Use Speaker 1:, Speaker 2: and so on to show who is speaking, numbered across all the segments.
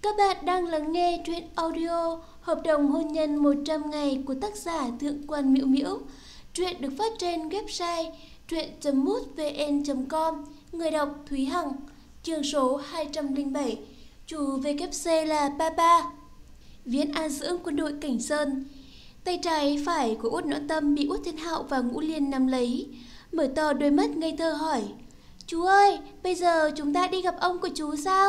Speaker 1: Các bạn đang lắng nghe truyện audio Hợp đồng hôn nhân 100 ngày của tác giả Thượng quan Miễu Miễu. Truyện được phát trên website truyện.mútvn.com. Người đọc Thúy Hằng. Chương số 207. Chủ VKC là Papa. Viên an dưỡng quân đội Cảnh Sơn. Tay trái phải của Út Noãn Tâm bị Út Thiên Hạo và Ngũ Liên nắm lấy, mở to đôi mắt ngây thơ hỏi: "Chú ơi, bây giờ chúng ta đi gặp ông của chú sao?"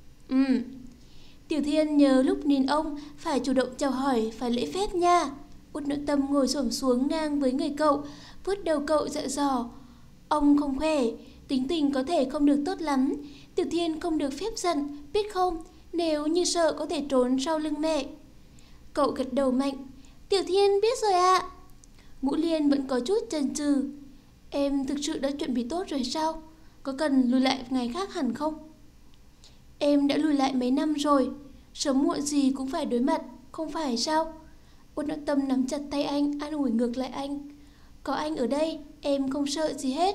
Speaker 1: Tiểu Thiên nhớ lúc nhìn ông phải chủ động chào hỏi, phải lễ phép nha. Út Noãn Tâm ngồi xổm xuống ngang với người cậu, vuốt đầu cậu dặn dò: "Ông không khỏe, tính tình có thể không được tốt lắm. Tiểu Thiên không được phép giận, biết không? Nếu như sợ có thể trốn sau lưng mẹ." Cậu gật đầu mạnh: "Tiểu Thiên biết rồi ạ." Ngũ Liên vẫn có chút chần chừ: "Em thực sự đã chuẩn bị tốt rồi sao? Có cần lùi lại ngày khác hẳn không?" "Em đã lùi lại mấy năm rồi, sớm muộn gì cũng phải đối mặt, không phải sao?" Út Noãn Tâm nắm chặt tay anh, an ủi ngược lại anh: "Có anh ở đây, em không sợ gì hết."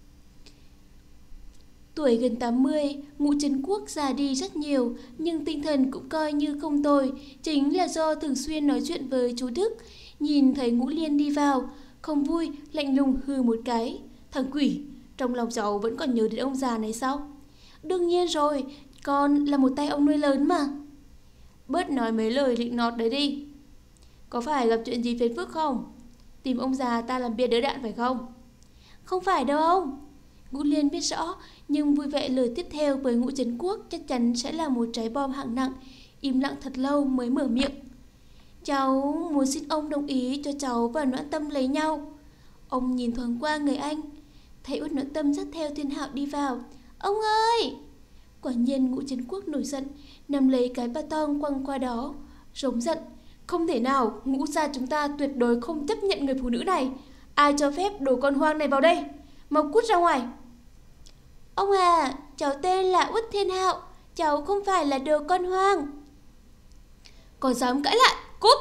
Speaker 1: Tuổi gần 80, Ngũ Trấn Quốc già đi rất nhiều, nhưng tinh thần cũng coi như không tồi, chính là do thường xuyên nói chuyện với chú Đức. Nhìn thấy Ngũ Liên đi vào, không vui, lạnh lùng hừ một cái: "Thằng quỷ, trong lòng cháu vẫn còn nhớ đến ông già này sao?" "Đương nhiên rồi, con là một tay ông nuôi lớn mà." "Bớt nói mấy lời lịnh nọt đấy đi. Có phải gặp chuyện gì phiền phức không? Tìm ông già ta làm bia đỡ đạn phải không?" "Không phải đâu ông." Ngũ Liên biết rõ, nhưng vui vẻ lời tiếp theo với Ngũ Trấn Quốc chắc chắn sẽ là một trái bom hạng nặng. Im lặng thật lâu mới mở miệng: "Cháu muốn xin ông đồng ý cho cháu và Noãn Tâm lấy nhau." Ông nhìn thoáng qua người anh, thấy Út Noãn Tâm dắt theo Thiên Hạo đi vào. "Ông ơi!" Quả nhiên Ngũ Trấn Quốc nổi giận, nắm lấy cái ba tong quăng qua đó, rống giận: "Không thể nào, Ngũ gia chúng ta tuyệt đối không chấp nhận người phụ nữ này. Ai cho phép đồ con hoang này vào đây? Mau cút ra ngoài!" "Ông à, cháu tên là Út Thiên Hạo, cháu không phải là đồ con hoang." "Còn dám cãi lại, cút!"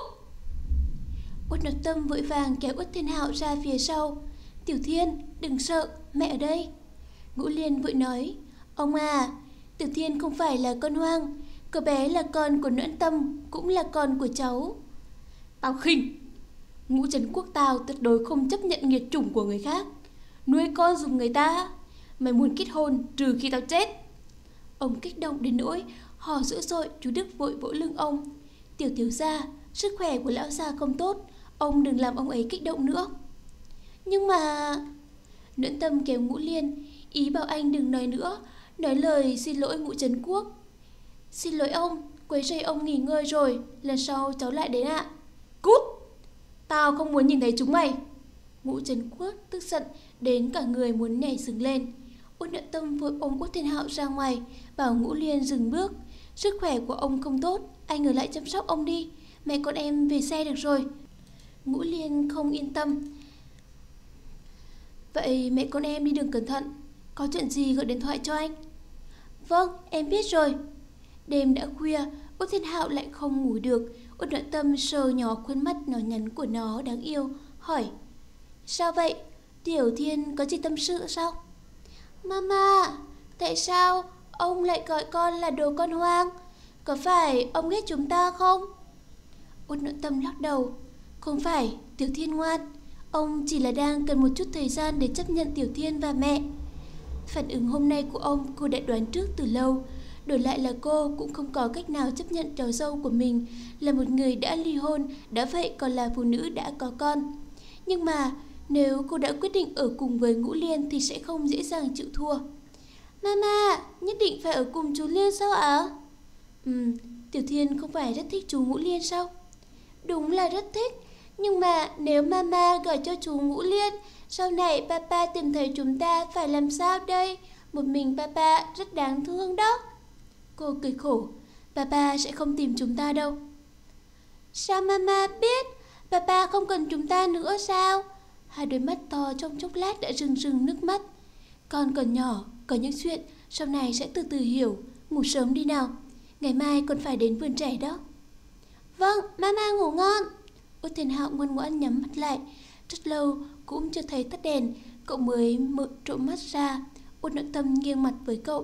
Speaker 1: Út Noãn Tâm vội vàng kéo Út Thiên Hạo ra phía sau. "Tiểu Thiên, đừng sợ, mẹ ở đây." Ngũ Liên vội nói: "Ông à, Tiểu Thiên không phải là con hoang, cậu bé là con của Noãn Tâm, cũng là con của cháu." "Tao khinh. Ngũ Trấn Quốc tao tuyệt đối không chấp nhận nghiệt chủng của người khác, nuôi con dùng người ta. Mày muốn kết hôn trừ khi tao chết." Ông kích động đến nỗi hò dữ dội. Chú Đức vội vỗ lưng ông: "Tiểu thiếu gia, sức khỏe của lão gia không tốt, ông đừng làm ông ấy kích động nữa." "Nhưng mà..." Noãn Tâm kéo Ngũ Liên, ý bảo anh đừng nói nữa, nói lời xin lỗi Ngũ Trấn Quốc: "Xin lỗi ông, quấy rầy ông nghỉ ngơi rồi, lần sau cháu lại đến ạ." "Cút! Tao không muốn nhìn thấy chúng mày." Ngũ Trấn Quốc tức giận đến cả người muốn nhảy dựng lên. Út Noãn Tâm vội ôm Út Thiên Hạo ra ngoài, bảo Ngũ Liên dừng bước: "Sức khỏe của ông không tốt, anh ở lại chăm sóc ông đi, mẹ con em về xe được rồi." Ngũ Liên không yên tâm: "Vậy mẹ con em đi đường cẩn thận, có chuyện gì gọi điện thoại cho anh." "Vâng, em biết rồi." Đêm đã khuya, Út Thiên Hạo lại không ngủ được. Út Noãn Tâm sờ nhỏ khuôn mắt nhỏ nhắn của nó đáng yêu, hỏi: "Sao vậy? Tiểu Thiên có gì tâm sự sao?" "Mama, tại sao ông lại gọi con là đồ con hoang? Có phải ông ghét chúng ta không?" Út Noãn Tâm lắc đầu: "Không phải, Tiểu Thiên ngoan. Ông chỉ là đang cần một chút thời gian để chấp nhận Tiểu Thiên và mẹ." Phản ứng hôm nay của ông cô đã đoán trước từ lâu. Đổi lại là cô cũng không có cách nào chấp nhận cháu dâu của mình là một người đã ly hôn, đã vậy còn là phụ nữ đã có con. Nhưng mà nếu cô đã quyết định ở cùng với Ngũ Liên thì sẽ không dễ dàng chịu thua. "Mama, nhất định phải ở cùng chú Liên sao ạ?" Tiểu Thiên không phải rất thích chú Ngũ Liên sao?" "Đúng là rất thích, nhưng mà nếu mama gọi cho chú Ngũ Liên, sau này papa tìm thấy chúng ta phải làm sao đây? Một mình papa rất đáng thương đó." Cô cười khổ: "Papa sẽ không tìm chúng ta đâu." "Sao mama biết? Papa không cần chúng ta nữa sao?" Hai đôi mắt to trong chốc lát đã rưng rưng nước mắt. "Con còn nhỏ, có những chuyện sau này sẽ từ từ hiểu. Ngủ sớm đi nào, ngày mai còn phải đến vườn trẻ đó." "Vâng, mama ngủ ngon." Út Thiên Hạo ngoan ngoãn nhắm mắt lại. Rất lâu cũng chưa thấy tắt đèn, cậu mới mở trộm mắt ra. Út Noãn Tâm nghiêng mặt với cậu,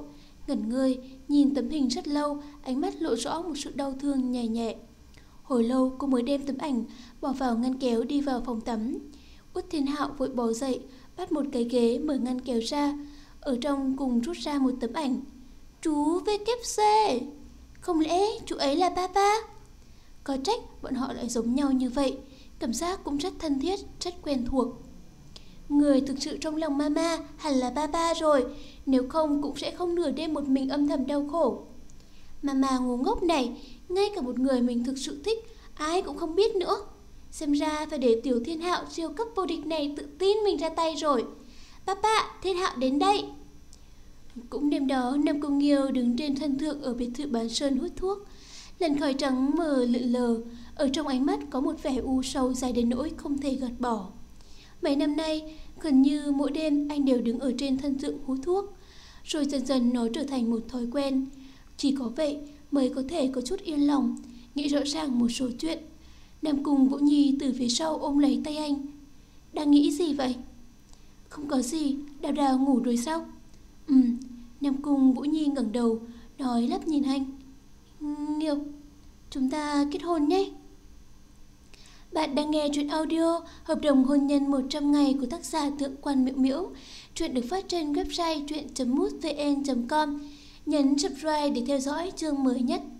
Speaker 1: ngẩn người, nhìn tấm hình rất lâu, ánh mắt lộ rõ một sự đau thương nhẹ nhẹ. Hồi lâu cô mới đem tấm ảnh bỏ vào ngăn kéo đi vào phòng tắm. Út Thiên Hạo vội bò dậy, bắt một cái ghế mở ngăn kéo ra, ở trong cùng rút ra một tấm ảnh. Chú VKC, không lẽ chú ấy là Papa? Có trách bọn họ lại giống nhau như vậy, cảm giác cũng rất thân thiết, rất quen thuộc. Người thực sự trong lòng Mama hẳn là Papa rồi, nếu không cũng sẽ không nửa đêm một mình âm thầm đau khổ. Mama ngu ngốc này, ngay cả một người mình thực sự thích, ai cũng không biết nữa. Xem ra phải để Tiểu Thiên Hạo siêu cấp vô địch này tự tin mình ra tay rồi. Papa, Thiên Hạo đến đây. Cũng đêm đó, Nam Cung Nghiêu đứng trên sân thượng ở biệt thự bán sơn hút thuốc. Làn khói trắng mờ lượn lờ, ở trong ánh mắt có một vẻ u sâu dài đến nỗi không thể gạt bỏ. Mấy năm nay, gần như mỗi đêm anh đều đứng ở trên sân thượng hút thuốc, rồi dần dần nó trở thành một thói quen. Chỉ có vậy mới có thể có chút yên lòng, nghĩ rõ ràng một số chuyện. Nam Cung Vũ Nhi từ phía sau ôm lấy tay anh. Đang nghĩ gì vậy? Không có gì, Đào Đào ngủ rồi sao? Nam Cung Vũ Nhi ngẩng đầu, nói lắp nhìn anh. Nghiêu, chúng ta kết hôn nhé. Bạn đang nghe truyện audio Hợp đồng hôn nhân 100 ngày của tác giả Thượng Quan Miễu Miễu. Truyện được phát trên website truyện.mútvn.com. Nhấn subscribe để theo dõi chương mới nhất.